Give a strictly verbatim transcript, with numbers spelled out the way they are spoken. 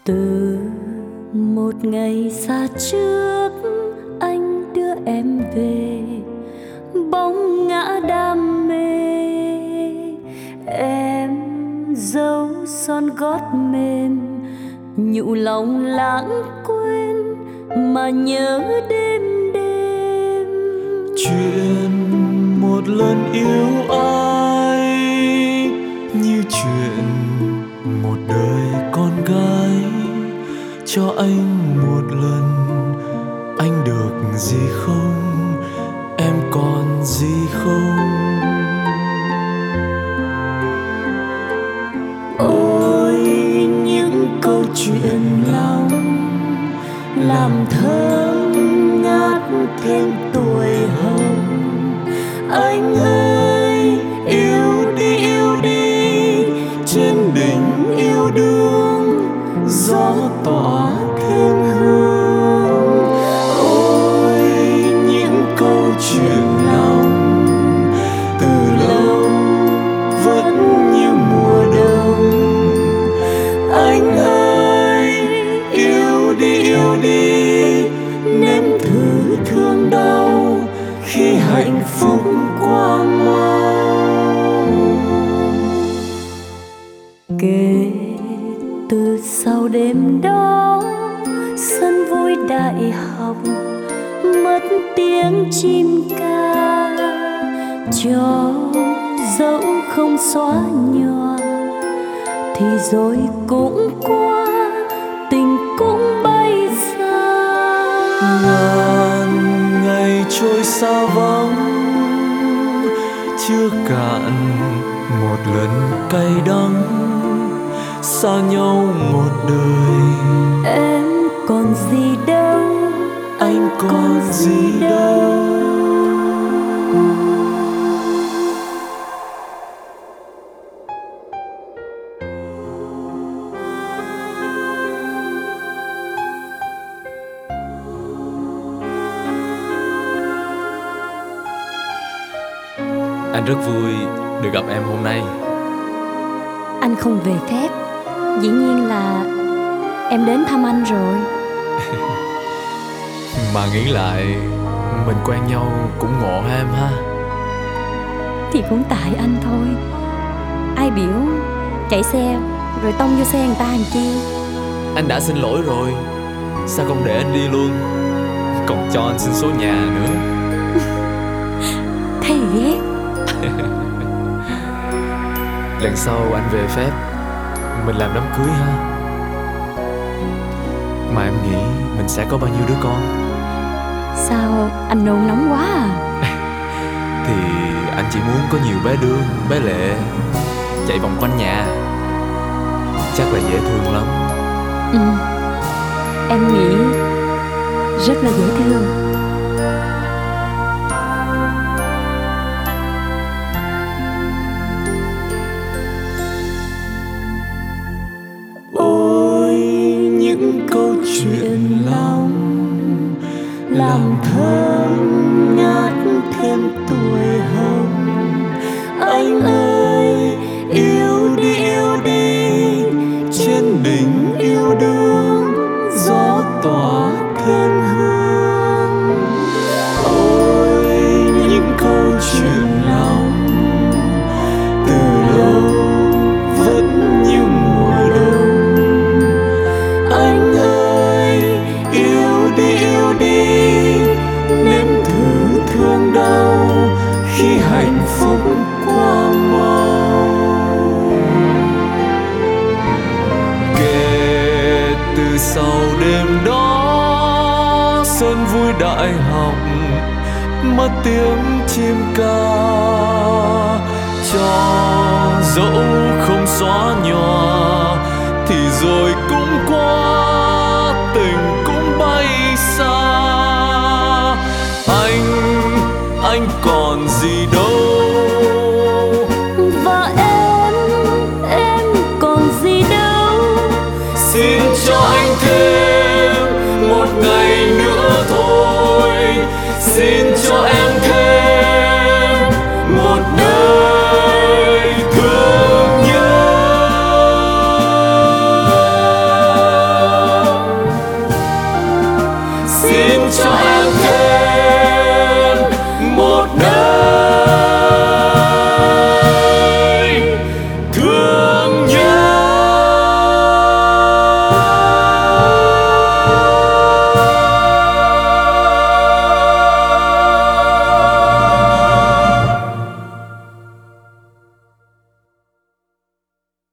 Từ một ngày xa trước, anh đưa em về bóng ngã đam mê. Em dấu son gót mềm, nhũ lòng lãng quên mà nhớ đêm đêm. Chuyện một lần yêu ai như chuyện một đời con gái. Cho anh một lần, anh được gì không? Em còn gì không? Ôi những câu chuyện lòng làm thơm ngát thêm tuổi hồng. Anh ơi yêu đi yêu đi, trên đỉnh yêu đương gió tỏa thêm hương. Ôi những câu chuyện lòng từ lâu vẫn như mùa đông. Anh ơi yêu đi yêu đi, nếm thử thương đau khi hạnh phúc qua mau. Kể từ sau đêm đó, sân vui đại học mất tiếng chim ca. Cho dẫu không xóa nhòa thì rồi cũng qua, tình cũng bay xa. Ngàn ngày trôi xa vắng, chưa cạn một lần cay đắng. Xa nhau một đời, Em còn gì đâu, anh còn gì đâu. Anh rất vui được gặp em hôm nay. Anh không về phép, dĩ nhiên là em đến thăm anh rồi. Mà nghĩ lại, mình quen nhau cũng ngộ ha em ha. Thì cũng tại anh thôi. Ai biểu chạy xe rồi tông vô xe người ta làm chi. Anh đã xin lỗi rồi, sao không để anh đi luôn, còn cho anh xin số nhà nữa. Thấy ghét. Lần sau anh về phép, mình làm đám cưới ha. Mà em nghĩ mình sẽ có bao nhiêu đứa con? Sao anh nôn nóng quá à? Thì anh chỉ muốn có nhiều bé đương, bé lệ chạy vòng quanh nhà. Chắc là dễ thương lắm. Ừ, em nghĩ rất là dễ thương. Ôi những câu chuyện lòng làm thơm ngát thêm tuổi hồng. Anh ơi yêu đi yêu đi, trên đỉnh yêu đương gió tỏa thêm hương. Ôi những câu chuyện lòng từ lâu vẫn như mùa đông. Anh ơi yêu đi yêu đi, nếm thử thương đau khi hạnh phúc qua mau. Kể từ sau đêm đó, sân vui đại học mất tiếng chim ca. Cho dẫu không xóa nhòa thì rồi cũng qua, tình cũng bay xa. Anh, anh còn gì đâu. Và em, em còn gì đâu. Xin cho anh thêm